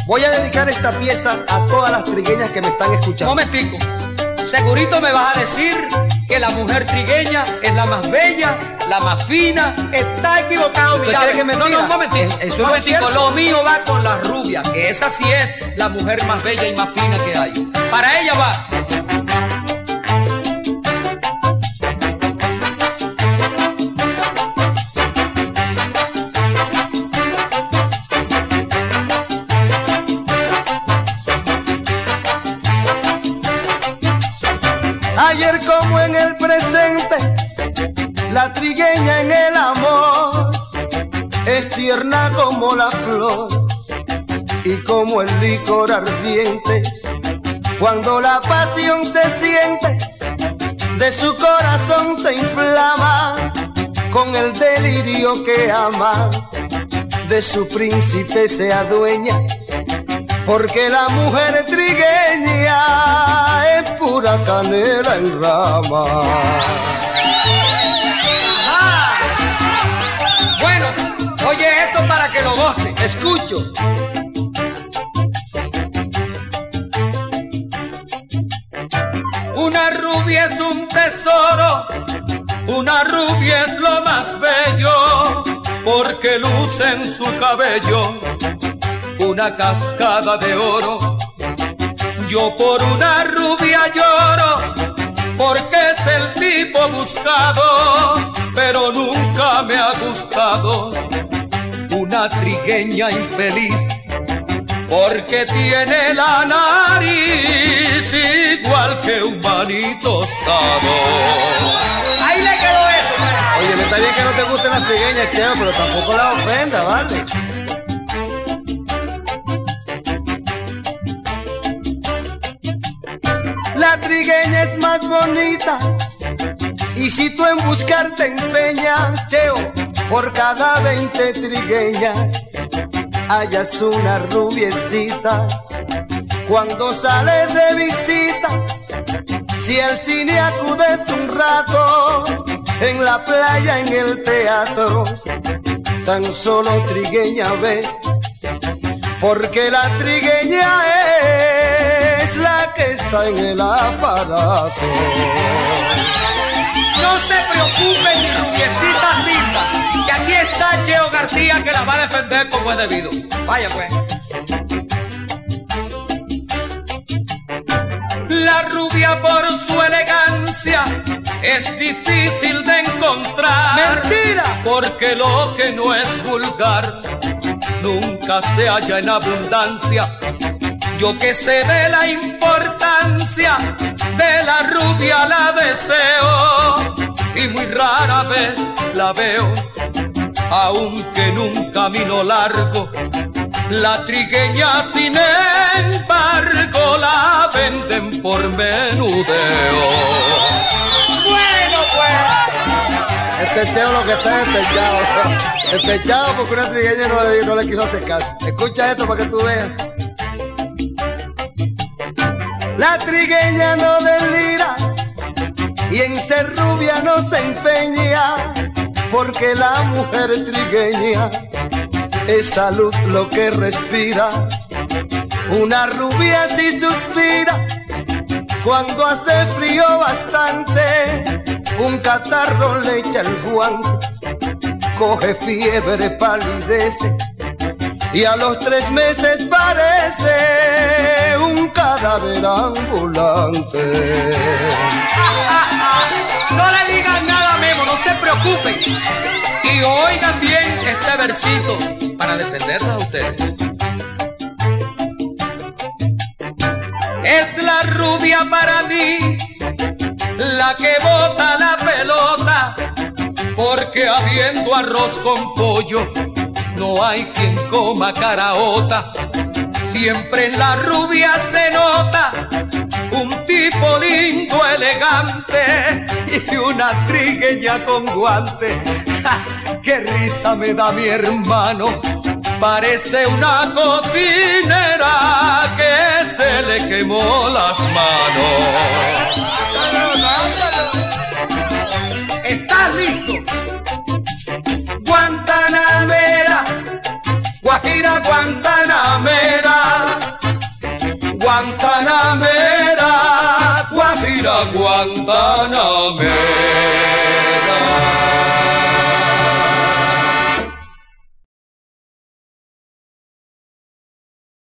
Voy a dedicar esta pieza a todas las trigueñas que me están escuchando. Momentico, segurito me vas a decir que la mujer trigueña es la más bella, la más fina. Está equivocado, ¿Usted cree que es mentira? No, momentico. Eso no es cierto. Lo mío va con la rubia, que esa sí es la mujer más bella y más fina que hay. Para ella va. Ayer como en el presente, la trigueña en el amor es tierna como la flor y como el licor ardiente. Cuando la pasión se siente, de su corazón se inflama con el delirio que ama, de su príncipe se adueña, porque la mujer trigueña es pura canela en rama. ¡Ajá! Bueno, oye esto para que lo goce. Escucho. Una rubia es un tesoro, una rubia es lo más bello, porque luce en su cabello una cascada de oro. Yo por una rubia lloro, porque es el tipo buscado, pero nunca me ha gustado una trigueña infeliz, porque tiene la nariz igual que un maní tostado. Ahí le quedó eso, pues. Oye, me está bien que no te gusten las trigueñas, Cheo, pero tampoco la ofenda, ¿vale? La trigueña es más bonita, y si tú en buscar te empeñas, Cheo, por cada 20 trigueñas hallas una rubiecita. Cuando sales de visita, si al cine acudes un rato, en la playa, en el teatro, tan solo trigueña ves, porque la trigueña es la que está en el aparato. No se preocupen, mis rubiecitas lindas, que aquí está Cheo García, que las va a defender como es debido. Vaya pues. La rubia por su elegancia es difícil de encontrar. ¡Mentira! Porque lo que no es vulgar nunca se halla en abundancia. Yo que sé de la importancia de la rubia la deseo, y muy rara vez la veo, aunque en un camino largo. La trigueña sin embargo la venden por menudeo. Bueno pues, Este Cheo lo que está es despechado. Despechado porque una trigueña no le quiso hacer caso. Escucha esto para que tú veas. La trigueña no delira y en ser rubia no se empeña, porque la mujer trigueña es salud lo que respira. Una rubia sí suspira cuando hace frío bastante, un catarro le echa el guante, coge fiebre, palidece, y a los 3 meses parece un cadáver ambulante. no le digan nada, Memo, no se preocupen. Y oigan bien este versito para defenderla a ustedes. Es la rubia para mí la que bota la pelota, porque habiendo arroz con pollo no hay quien coma caraota. Siempre en la rubia se nota un tipo lindo, elegante, y una trigueña con guante. ¡Ja! ¡Qué risa me da mi hermano! Parece una cocinera que se le quemó las manos. ¿Estás listo? Guantanamera, Guajira Guantanamera, Guantanamera, Guajira, Guantanamera.